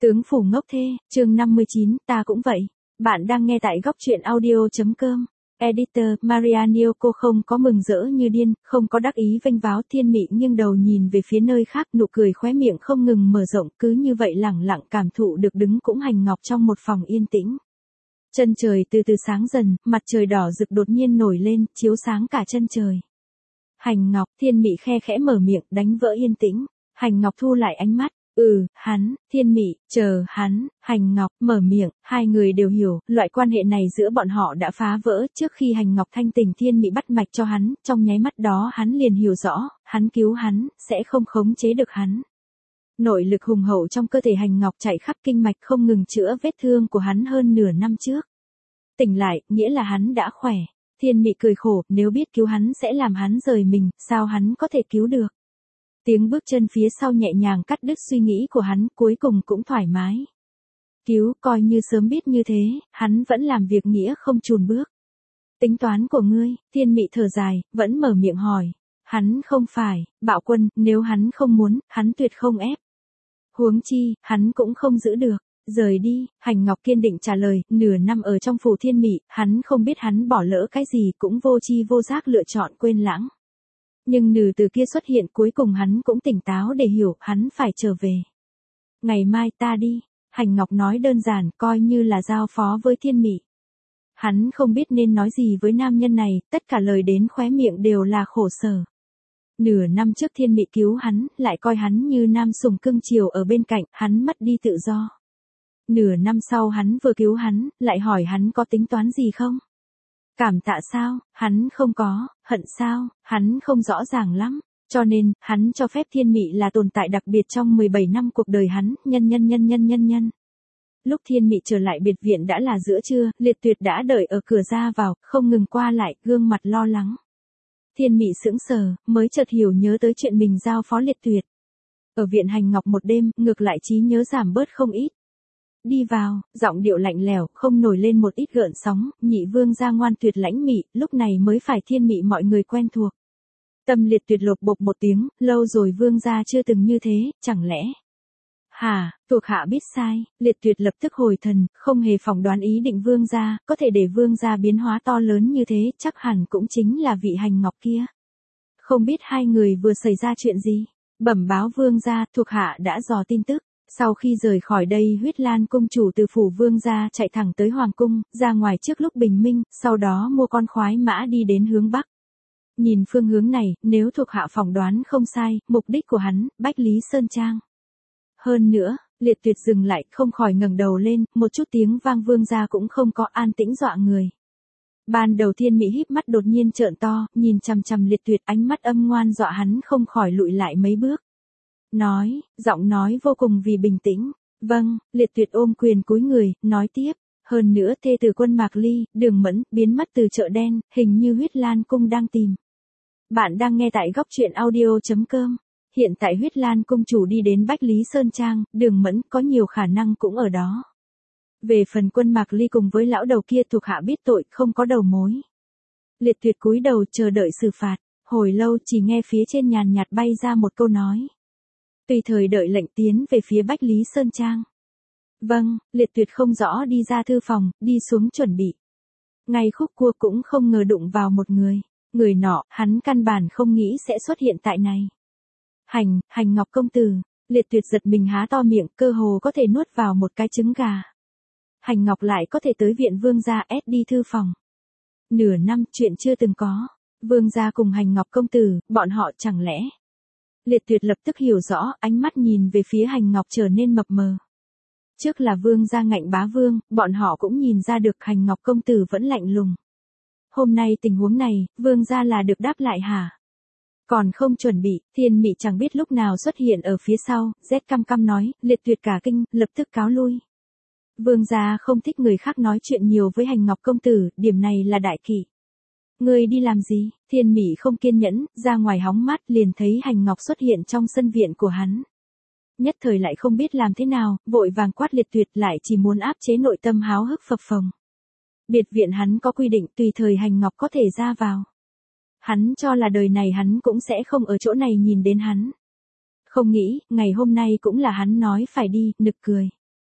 Tướng phủ ngốc thê, chương 59, ta cũng vậy. Bạn đang nghe tại góc truyện audio.com. Editor, Marianne cô không có mừng rỡ như điên, không có đắc ý vênh váo. Thiên Mị nghiêng đầu nhìn về phía nơi khác, nụ cười khóe miệng không ngừng mở rộng, cứ như vậy lẳng lặng cảm thụ được đứng cũng hành ngọc trong một phòng yên tĩnh. Chân trời từ từ sáng dần, mặt trời đỏ rực đột nhiên nổi lên, chiếu sáng cả chân trời. Hành Ngọc, Thiên Mị khe khẽ mở miệng, đánh vỡ yên tĩnh. Hành Ngọc thu lại ánh mắt. Hắn, Thiên Mị, chờ, hắn, Hành Ngọc, mở miệng, hai người đều hiểu, loại quan hệ này giữa bọn họ đã phá vỡ. Trước khi Hành Ngọc thanh tình, Thiên Mị bắt mạch cho hắn, trong nháy mắt đó hắn liền hiểu rõ, hắn cứu hắn, sẽ không khống chế được hắn. Nội lực hùng hậu trong cơ thể Hành Ngọc chạy khắp kinh mạch không ngừng chữa vết thương của hắn hơn nửa năm trước. Tỉnh lại, nghĩa là hắn đã khỏe. Thiên Mị cười khổ, nếu biết cứu hắn sẽ làm hắn rời mình, sao hắn có thể cứu được. Tiếng bước chân phía sau nhẹ nhàng cắt đứt suy nghĩ của hắn, cuối cùng cũng thoải mái. Cứu, coi như sớm biết như thế, hắn vẫn làm việc nghĩa không chùn bước. Tính toán của ngươi, Thiên Mị thở dài, vẫn mở miệng hỏi. Hắn không phải, Bạo Quân, nếu hắn không muốn, hắn tuyệt không ép. Huống chi, hắn cũng không giữ được. Rời đi, Hành Ngọc kiên định trả lời, nửa năm ở trong phủ Thiên Mị, hắn không biết hắn bỏ lỡ cái gì, cũng vô tri vô giác lựa chọn quên lãng. Nhưng nửa từ kia xuất hiện, cuối cùng hắn cũng tỉnh táo để hiểu, hắn phải trở về. Ngày mai ta đi, Hành Ngọc nói đơn giản, coi như là giao phó với Thiên Mị. Hắn không biết nên nói gì với nam nhân này, tất cả lời đến khóe miệng đều là khổ sở. Nửa năm trước Thiên Mị cứu hắn, lại coi hắn như nam sủng cưng chiều ở bên cạnh, hắn mất đi tự do. Nửa năm sau hắn vừa cứu hắn, lại hỏi hắn có tính toán gì không? Cảm tạ sao, hắn không có, hận sao, hắn không rõ ràng lắm. Cho nên, hắn cho phép Thiên Mị là tồn tại đặc biệt trong 17 năm cuộc đời hắn, nhân. Lúc Thiên Mị trở lại biệt viện đã là giữa trưa, Liệt Tuyệt đã đợi ở cửa ra vào, không ngừng qua lại, gương mặt lo lắng. Thiên Mị sững sờ, mới chợt hiểu nhớ tới chuyện mình giao phó Liệt Tuyệt. Ở viện Hành Ngọc một đêm, ngược lại trí nhớ giảm bớt không ít. Đi vào, giọng điệu lạnh lẽo, không nổi lên một ít gợn sóng, nhị vương gia ngoan tuyệt lãnh mị, lúc này mới phải Thiên Mị mọi người quen thuộc. Tâm Liệt Tuyệt lột bột một tiếng, lâu rồi vương gia chưa từng như thế, chẳng lẽ? Hả, thuộc hạ biết sai, Liệt Tuyệt lập tức hồi thần, không hề phỏng đoán ý định vương gia, có thể để vương gia biến hóa to lớn như thế, chắc hẳn cũng chính là vị Hành Ngọc kia. Không biết hai người vừa xảy ra chuyện gì? Bẩm báo vương gia, thuộc hạ đã dò tin tức. Sau khi rời khỏi đây, Huyết Lan cung chủ từ phủ vương gia chạy thẳng tới hoàng cung, ra ngoài trước lúc bình minh, sau đó mua con khoái mã đi đến hướng bắc. Nhìn phương hướng này, nếu thuộc hạ phỏng đoán không sai, mục đích của hắn, Bách Lý Sơn Trang. Hơn nữa, Liệt Tuyệt dừng lại, không khỏi ngẩng đầu lên, một chút tiếng vang vương gia cũng không có, an tĩnh dọa người. Ban đầu Thiên Mị híp mắt đột nhiên trợn to, nhìn chằm chằm Liệt Tuyệt, ánh mắt âm ngoan dọa hắn không khỏi lùi lại mấy bước. Giọng nói vô cùng vì bình tĩnh. Vâng, Liệt Tuyệt ôm quyền cúi người, nói tiếp. Hơn nữa thê tử Quân Mạc Ly, Đường Mẫn, biến mất từ chợ đen, hình như Huyết Lan cung đang tìm. Bạn đang nghe tại góc truyện audio.com. Hiện tại Huyết Lan cung chủ đi đến Bách Lý Sơn Trang, Đường Mẫn có nhiều khả năng cũng ở đó. Về phần Quân Mạc Ly cùng với lão đầu kia thuộc hạ biết tội, không có đầu mối. Liệt Tuyệt cúi đầu chờ đợi xử phạt, hồi lâu chỉ nghe phía trên nhàn nhạt bay ra một câu nói. Tùy thời đợi lệnh tiến về phía Bách Lý Sơn Trang. Vâng, Liệt Tuyệt không rõ đi ra thư phòng, đi xuống chuẩn bị. Ngay khúc cua cũng không ngờ đụng vào một người. Người nọ, hắn căn bản không nghĩ sẽ xuất hiện tại này. Hành Ngọc công tử, Liệt Tuyệt giật mình há to miệng, cơ hồ có thể nuốt vào một cái trứng gà. Hành Ngọc lại có thể tới viện vương gia ép đi thư phòng. Nửa năm chuyện chưa từng có. Vương gia cùng Hành Ngọc công tử, bọn họ chẳng lẽ. Liệt Tuyệt lập tức hiểu rõ, ánh mắt nhìn về phía Hành Ngọc trở nên mập mờ. Trước là vương gia ngạnh bá vương, bọn họ cũng nhìn ra được Hành Ngọc công tử vẫn lạnh lùng. Hôm nay tình huống này, vương gia là được đáp lại hả? Còn không chuẩn bị, Thiên Mị chẳng biết lúc nào xuất hiện ở phía sau, rét căm căm nói, Liệt Tuyệt cả kinh, lập tức cáo lui. Vương gia không thích người khác nói chuyện nhiều với Hành Ngọc công tử, điểm này là đại kỵ. Ngươi đi làm gì? Thiên Mị không kiên nhẫn, ra ngoài hóng mát liền thấy Hành Ngọc xuất hiện trong sân viện của hắn. Nhất thời lại không biết làm thế nào, vội vàng quát Liệt Tuyệt lại chỉ muốn áp chế nội tâm háo hức phập phồng. Biệt viện hắn có quy định tùy thời Hành Ngọc có thể ra vào. Hắn cho là đời này hắn cũng sẽ không ở chỗ này nhìn đến hắn. Không nghĩ, ngày hôm nay cũng là hắn nói phải đi, nực cười.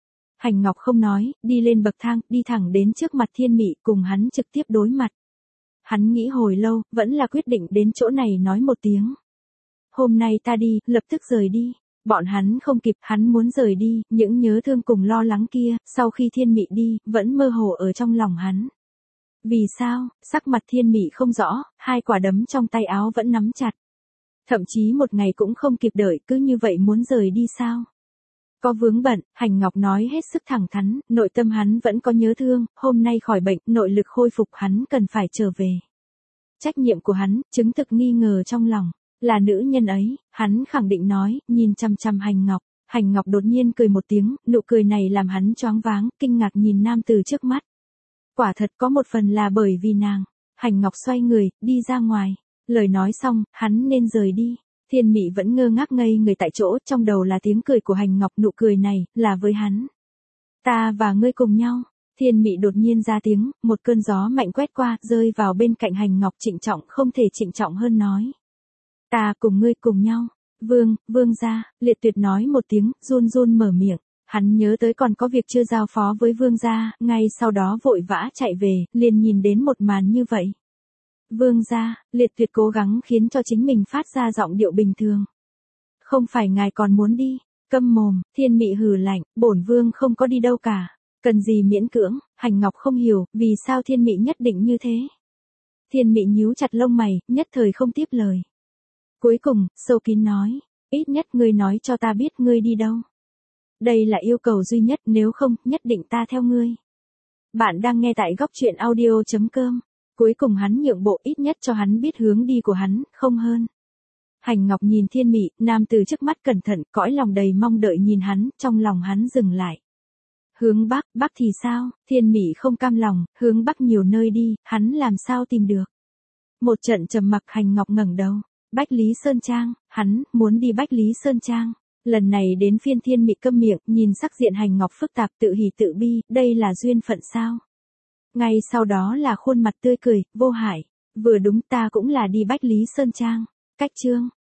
Hành Ngọc không nói, đi lên bậc thang, đi thẳng đến trước mặt Thiên Mị cùng hắn trực tiếp đối mặt. Hắn nghĩ hồi lâu, vẫn là quyết định đến chỗ này nói một tiếng. Hôm nay ta đi, lập tức rời đi. Bọn hắn không kịp, hắn muốn rời đi, những nhớ thương cùng lo lắng kia, sau khi Thiên Mị đi, vẫn mơ hồ ở trong lòng hắn. Vì sao, sắc mặt Thiên Mị không rõ, hai quả đấm trong tay áo vẫn nắm chặt. Thậm chí một ngày cũng không kịp đợi, cứ như vậy muốn rời đi sao? Có vướng bận, Hành Ngọc nói hết sức thẳng thắn, nội tâm hắn vẫn có nhớ thương, hôm nay khỏi bệnh, nội lực khôi phục hắn cần phải trở về. Trách nhiệm của hắn, chứng thực nghi ngờ trong lòng, là nữ nhân ấy, hắn khẳng định nói, nhìn chăm chăm Hành Ngọc. Hành Ngọc đột nhiên cười một tiếng, nụ cười này làm hắn choáng váng, kinh ngạc nhìn nam từ trước mắt. Quả thật có một phần là bởi vì nàng. Hành Ngọc xoay người, đi ra ngoài. Lời nói xong, hắn nên rời đi. Thiên Mị vẫn ngơ ngác ngây người tại chỗ, trong đầu là tiếng cười của Hành Ngọc, nụ cười này, là với hắn. Ta và ngươi cùng nhau. Thiên Mị đột nhiên ra tiếng, một cơn gió mạnh quét qua, rơi vào bên cạnh Hành Ngọc trịnh trọng không thể trịnh trọng hơn nói. Ta cùng ngươi cùng nhau. Vương gia, Liệt Tuyệt nói một tiếng, run run mở miệng. Hắn nhớ tới còn có việc chưa giao phó với vương gia, ngay sau đó vội vã chạy về, liền nhìn đến một màn như vậy. Vương gia, Liệt Tuyệt cố gắng khiến cho chính mình phát ra giọng điệu bình thường. Không phải ngài còn muốn đi, câm mồm, Thiên Mị hừ lạnh, bổn vương không có đi đâu cả, cần gì miễn cưỡng. Hành Ngọc không hiểu, vì sao Thiên Mị nhất định như thế. Thiên Mị nhíu chặt lông mày, nhất thời không tiếp lời. Cuối cùng, sâu kín nói, ít nhất ngươi nói cho ta biết ngươi đi đâu. Đây là yêu cầu duy nhất, nếu không, nhất định ta theo ngươi. Bạn đang nghe tại góc truyện audio.com. Cuối cùng hắn nhượng bộ, ít nhất cho hắn biết hướng đi của hắn, không hơn. Hành Ngọc nhìn Thiên Mị, nam từ trước mắt cẩn thận, cõi lòng đầy mong đợi nhìn hắn, trong lòng hắn dừng lại. Hướng Bắc thì sao? Thiên Mị không cam lòng, hướng Bắc nhiều nơi đi, hắn làm sao tìm được. Một trận trầm mặc, Hành Ngọc ngẩng đầu. Bách Lý Sơn Trang, hắn muốn đi Bách Lý Sơn Trang. Lần này đến phiên Thiên Mị câm miệng, nhìn sắc diện Hành Ngọc phức tạp, tự hỉ tự bi, đây là duyên phận sao? Ngay sau đó là khuôn mặt tươi cười, vô hại. Vừa đúng, ta cũng là đi Bách Lý Sơn Trang. Cách chương